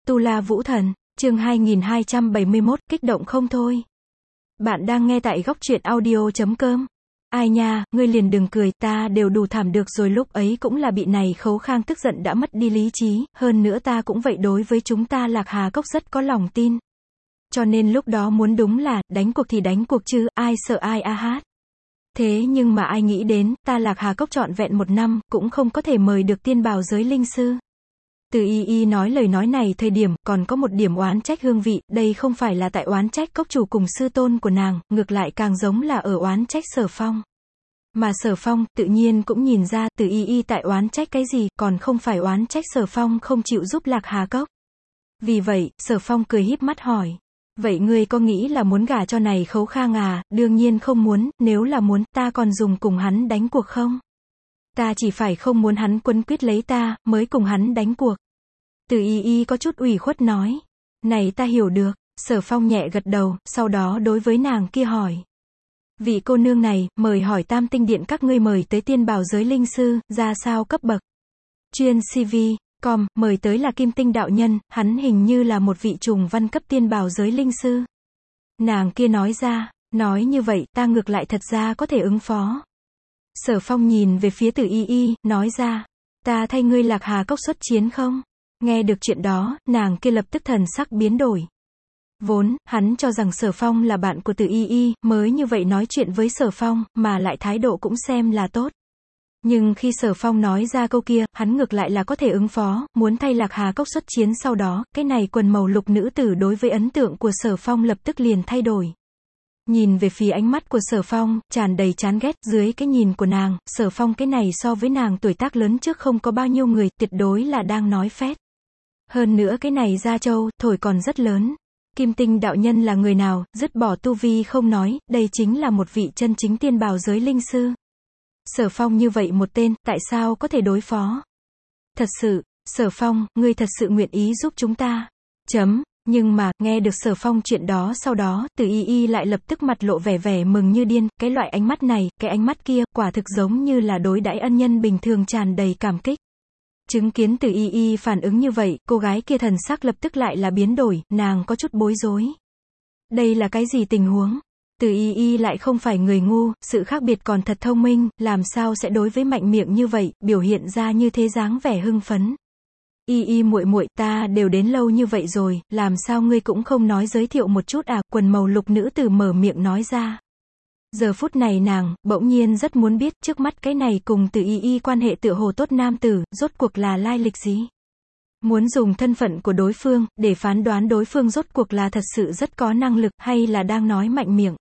Tu La Vũ Thần, chương 2271, kích động không thôi. Bạn đang nghe tại góc truyện audio.com. Ai nha, ngươi liền đừng cười, ta đều đủ thảm được rồi, lúc ấy cũng là bị này Khấu Khang tức giận đã mất đi lý trí, hơn nữa ta cũng vậy, đối với chúng ta Lạc Hà Cốc rất có lòng tin. Cho nên lúc đó muốn đúng là, đánh cuộc thì đánh cuộc chứ, ai sợ ai a hát. Thế nhưng mà ai nghĩ đến, ta Lạc Hà Cốc trọn vẹn 1 năm, cũng không có thể mời được tiên bào giới linh sư. Từ Y nói lời nói này thời điểm, còn có một điểm oán trách hương vị, đây không phải là tại oán trách cốc chủ cùng sư tôn của nàng, ngược lại càng giống là ở oán trách Sở Phong. Mà Sở Phong, tự nhiên cũng nhìn ra, Từ Y tại oán trách cái gì, còn không phải oán trách Sở Phong không chịu giúp Lạc Hà Cốc. Vì vậy, Sở Phong cười híp mắt hỏi. Vậy ngươi có nghĩ là muốn gả cho này Khấu Khang à? Đương nhiên không muốn, nếu là muốn, ta còn dùng cùng hắn đánh cuộc không? Ta chỉ phải không muốn hắn quấn quýt lấy ta, mới cùng hắn đánh cuộc. Từ Y có chút ủy khuất nói. Này ta hiểu được. Sở Phong nhẹ gật đầu, sau đó đối với nàng kia hỏi. Vị cô nương này, mời hỏi Tam Tinh Điện các ngươi mời tới tiên bào giới linh sư, ra sao cấp bậc? Chuyên CV, mời tới là Kim Tinh đạo nhân, hắn hình như là một vị trùng văn cấp tiên bào giới linh sư. Nàng kia nói ra, nói như vậy, ta ngược lại thật ra có thể ứng phó. Sở Phong nhìn về phía Từ Y, nói ra, ta thay ngươi Lạc Hà Cốc xuất chiến không? Nghe được chuyện đó, nàng kia lập tức thần sắc biến đổi. Vốn, hắn cho rằng Sở Phong là bạn của Từ Y, mới như vậy nói chuyện với Sở Phong, mà lại thái độ cũng xem là tốt. Nhưng khi Sở Phong nói ra câu kia, hắn ngược lại là có thể ứng phó, muốn thay Lạc Hà Cốc xuất chiến sau đó, cái này quần màu lục nữ tử đối với ấn tượng của Sở Phong lập tức liền thay đổi. Nhìn về phía ánh mắt của Sở Phong, tràn đầy chán ghét, dưới cái nhìn của nàng, Sở Phong cái này so với nàng tuổi tác lớn trước không có bao nhiêu người, tuyệt đối là đang nói phét. Hơn nữa cái này Gia Châu, thổi còn rất lớn. Kim Tinh đạo nhân là người nào, dứt bỏ tu vi không nói, đây chính là một vị chân chính tiên bào giới linh sư. Sở Phong như vậy một tên, tại sao có thể đối phó? Thật sự, Sở Phong, ngươi thật sự nguyện ý giúp chúng ta. Nhưng mà, nghe được Sở Phong chuyện đó sau đó, Từ Y lại lập tức mặt lộ vẻ mừng như điên, cái loại ánh mắt này, cái ánh mắt kia, quả thực giống như là đối đãi ân nhân bình thường tràn đầy cảm kích. Chứng kiến Từ Y phản ứng như vậy, cô gái kia thần sắc lập tức lại là biến đổi, nàng có chút bối rối. Đây là cái gì tình huống? Từ Y lại không phải người ngu, sự khác biệt còn thật thông minh, làm sao sẽ đối với mạnh miệng như vậy, biểu hiện ra như thế dáng vẻ hưng phấn. Y muội muội, ta đều đến lâu như vậy rồi, làm sao ngươi cũng không nói giới thiệu một chút à? Quần màu lục nữ tử mở miệng nói ra. Giờ phút này nàng, bỗng nhiên rất muốn biết, trước mắt cái này cùng Từ Y quan hệ tựa hồ tốt nam tử, rốt cuộc là lai lịch gì? Muốn dùng thân phận của đối phương, để phán đoán đối phương rốt cuộc là thật sự rất có năng lực, hay là đang nói mạnh miệng.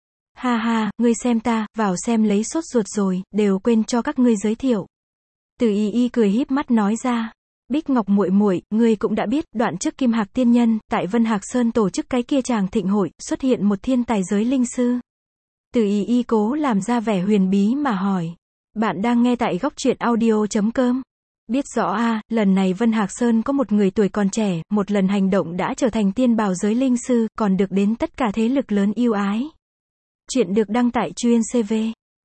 Ha ha, ngươi xem ta, vào xem lấy sốt ruột rồi, đều quên cho các ngươi giới thiệu. Từ Y cười híp mắt nói ra. Bích Ngọc muội muội, ngươi cũng đã biết, đoạn trước Kim Hạc tiên nhân, tại Vân Hạc Sơn tổ chức cái kia tràng thịnh hội, xuất hiện một thiên tài giới linh sư. Từ Y cố làm ra vẻ huyền bí mà hỏi. Bạn đang nghe tại góc truyện audio.com. Biết rõ a, lần này Vân Hạc Sơn có một người tuổi còn trẻ, một lần hành động đã trở thành tiên bào giới linh sư, còn được đến tất cả thế lực lớn yêu ái. Chuyện được đăng tại chuyên CV.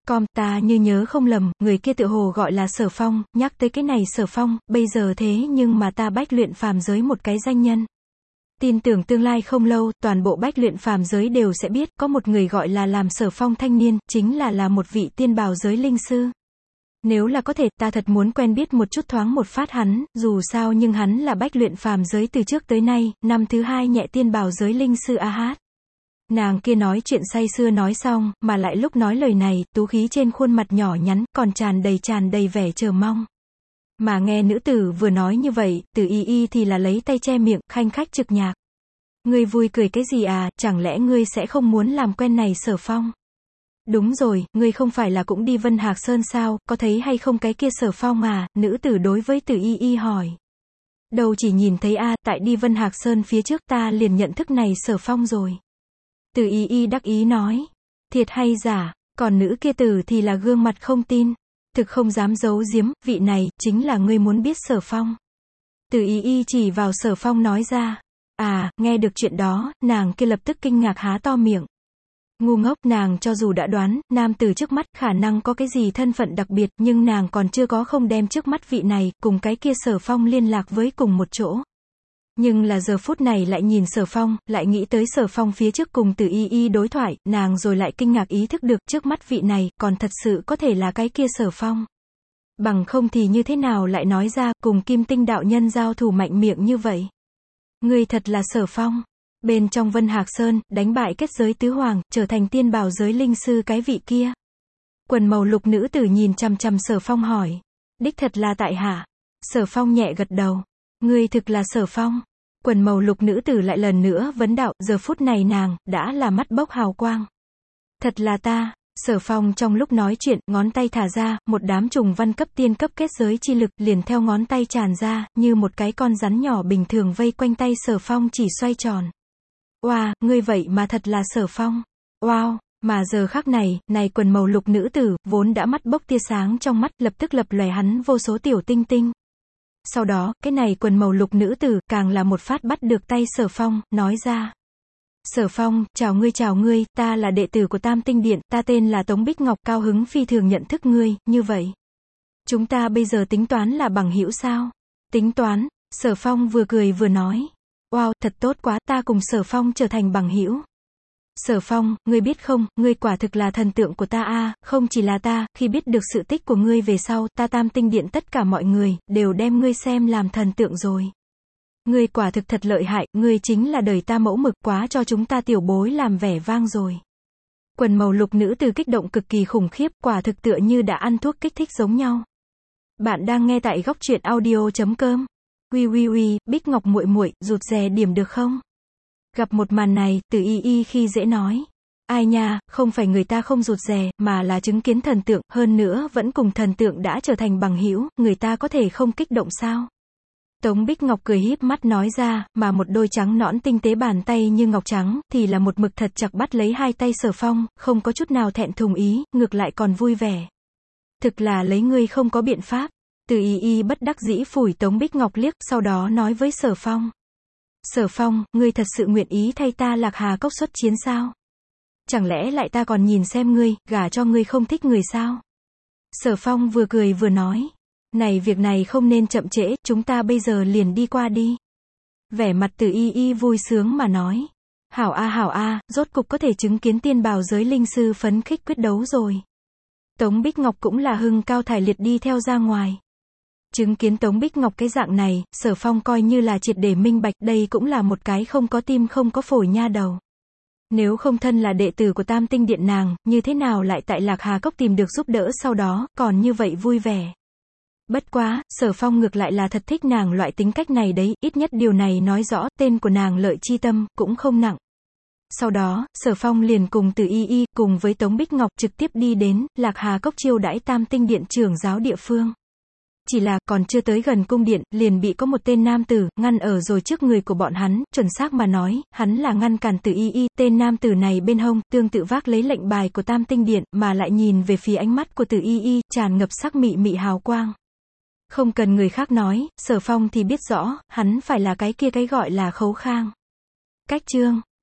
Ta như nhớ không lầm, người kia tự hồ gọi là Sở Phong, nhắc tới cái này Sở Phong, bây giờ thế nhưng mà ta Bách Luyện phàm giới một cái danh nhân. Tin tưởng tương lai không lâu, toàn bộ Bách Luyện phàm giới đều sẽ biết, có một người gọi là làm Sở Phong thanh niên, chính là một vị tiên bào giới linh sư. Nếu là có thể, ta thật muốn quen biết một chút thoáng một phát hắn, dù sao nhưng hắn là Bách Luyện phàm giới từ trước tới nay, năm thứ 2 nhẹ tiên bào giới linh sư a hát. Nàng kia nói chuyện say sưa nói xong, mà lại lúc nói lời này, tú khí trên khuôn mặt nhỏ nhắn, còn tràn đầy vẻ chờ mong. Mà nghe nữ tử vừa nói như vậy, Từ Y thì là lấy tay che miệng, khanh khách trực nhạc. Ngươi vui cười cái gì à, chẳng lẽ ngươi sẽ không muốn làm quen này Sở Phong? Đúng rồi, ngươi không phải là cũng đi Vân Hạc Sơn sao, có thấy hay không cái kia Sở Phong à? Nữ tử đối với Từ Y hỏi. Đâu chỉ nhìn thấy a, tại đi Vân Hạc Sơn phía trước ta liền nhận thức này Sở Phong rồi. Từ Y đắc ý nói. Thiệt hay giả? Còn nữ kia tử thì là gương mặt không tin. Thực không dám giấu giếm, vị này, chính là ngươi muốn biết Sở Phong. Từ Y chỉ vào Sở Phong nói ra. À, nghe được chuyện đó, nàng kia lập tức kinh ngạc há to miệng. Ngu ngốc, nàng cho dù đã đoán, nam tử trước mắt, khả năng có cái gì thân phận đặc biệt, nhưng nàng còn chưa có không đem trước mắt vị này, cùng cái kia Sở Phong liên lạc với cùng một chỗ. Nhưng là giờ phút này lại nhìn Sở Phong, lại nghĩ tới Sở Phong phía trước cùng Từ Y Y đối thoại, nàng rồi lại kinh ngạc ý thức được trước mắt vị này, còn thật sự có thể là cái kia Sở Phong. Bằng không thì như thế nào lại nói ra, cùng Kim Tinh đạo nhân giao thủ mạnh miệng như vậy. Ngươi thật là Sở Phong. Bên trong Vân Hạc Sơn, đánh bại kết giới tứ hoàng, trở thành tiên bảo giới linh sư cái vị kia. Quần màu lục nữ tử nhìn chằm chằm Sở Phong hỏi. Đích thật là tại hạ. Sở Phong nhẹ gật đầu. Ngươi thực là Sở Phong. Quần màu lục nữ tử lại lần nữa vấn đạo, giờ phút này nàng, đã là mắt bốc hào quang. Thật là ta. Sở Phong trong lúc nói chuyện, ngón tay thả ra, một đám trùng văn cấp tiên cấp kết giới chi lực liền theo ngón tay tràn ra, như một cái con rắn nhỏ bình thường vây quanh tay Sở Phong chỉ xoay tròn. Wow, ngươi vậy mà thật là Sở Phong. Wow, mà giờ khắc này, này quần màu lục nữ tử, vốn đã mắt bốc tia sáng trong mắt, lập tức lập lòe hắn vô số tiểu tinh tinh. Sau đó, cái này quần màu lục nữ tử, càng là một phát bắt được tay Sở Phong, nói ra. Sở Phong, chào ngươi, ta là đệ tử của Tam Tinh Điện, ta tên là Tống Bích Ngọc, cao hứng phi thường nhận thức ngươi, như vậy. Chúng ta bây giờ tính toán là bằng hữu sao? Tính toán, Sở Phong vừa cười vừa nói. Wow, thật tốt quá, ta cùng Sở Phong trở thành bằng hữu. Sở Phong, ngươi biết không, ngươi quả thực là thần tượng của ta a, không chỉ là ta, khi biết được sự tích của ngươi về sau, ta Tam Tinh Điện tất cả mọi người, đều đem ngươi xem làm thần tượng rồi. Ngươi quả thực thật lợi hại, ngươi chính là đời ta mẫu mực, quá cho chúng ta tiểu bối làm vẻ vang rồi. Quần màu lục nữ tử kích động cực kỳ khủng khiếp, quả thực tựa như đã ăn thuốc kích thích giống nhau. Bạn đang nghe tại góc truyện audio.com. Uy, Bích Ngọc muội muội, rụt rè điểm được không? Gặp một màn này, Từ Y Y khi dễ nói. Ai nha, không phải người ta không rụt rè, mà là chứng kiến thần tượng, hơn nữa vẫn cùng thần tượng đã trở thành bằng hữu, người ta có thể không kích động sao? Tống Bích Ngọc cười híp mắt nói ra, mà một đôi trắng nõn tinh tế bàn tay như ngọc trắng, thì là một mực thật chặt bắt lấy hai tay Sở Phong, không có chút nào thẹn thùng ý, ngược lại còn vui vẻ. Thực là lấy ngươi không có biện pháp. Từ Y Y bất đắc dĩ phủi Tống Bích Ngọc liếc, sau đó nói với Sở Phong. Sở Phong, ngươi thật sự nguyện ý thay ta Lạc Hà Cốc xuất chiến sao? Chẳng lẽ lại ta còn nhìn xem ngươi, gả cho ngươi không thích người sao? Sở Phong vừa cười vừa nói. Này việc này không nên chậm trễ, chúng ta bây giờ liền đi qua đi. Vẻ mặt Từ Y Y vui sướng mà nói. Hảo a, rốt cục có thể chứng kiến tiên bào giới linh sư phấn khích quyết đấu rồi. Tống Bích Ngọc cũng là hưng cao thải liệt đi theo ra ngoài. Chứng kiến Tống Bích Ngọc cái dạng này, Sở Phong coi như là triệt để minh bạch, đây cũng là một cái không có tim không có phổi nha đầu. Nếu không thân là đệ tử của Tam Tinh Điện nàng, như thế nào lại tại Lạc Hà Cốc tìm được giúp đỡ sau đó, còn như vậy vui vẻ. Bất quá, Sở Phong ngược lại là thật thích nàng loại tính cách này đấy, ít nhất điều này nói rõ, tên của nàng Lợi Chi Tâm, cũng không nặng. Sau đó, Sở Phong liền cùng Từ Y Y, cùng với Tống Bích Ngọc trực tiếp đi đến, Lạc Hà Cốc chiêu đãi Tam Tinh Điện trưởng giáo địa phương. Chỉ là, còn chưa tới gần cung điện, liền bị có một tên nam tử, ngăn ở rồi trước người của bọn hắn, chuẩn xác mà nói, hắn là ngăn cản Từ Y Y, tên nam tử này bên hông, tương tự vác lấy lệnh bài của Tam Tinh Điện, mà lại nhìn về phía ánh mắt của Từ Y Y, tràn ngập sắc mị mị hào quang. Không cần người khác nói, Sở Phong thì biết rõ, hắn phải là cái kia cái gọi là Khấu Khang. Cách chương.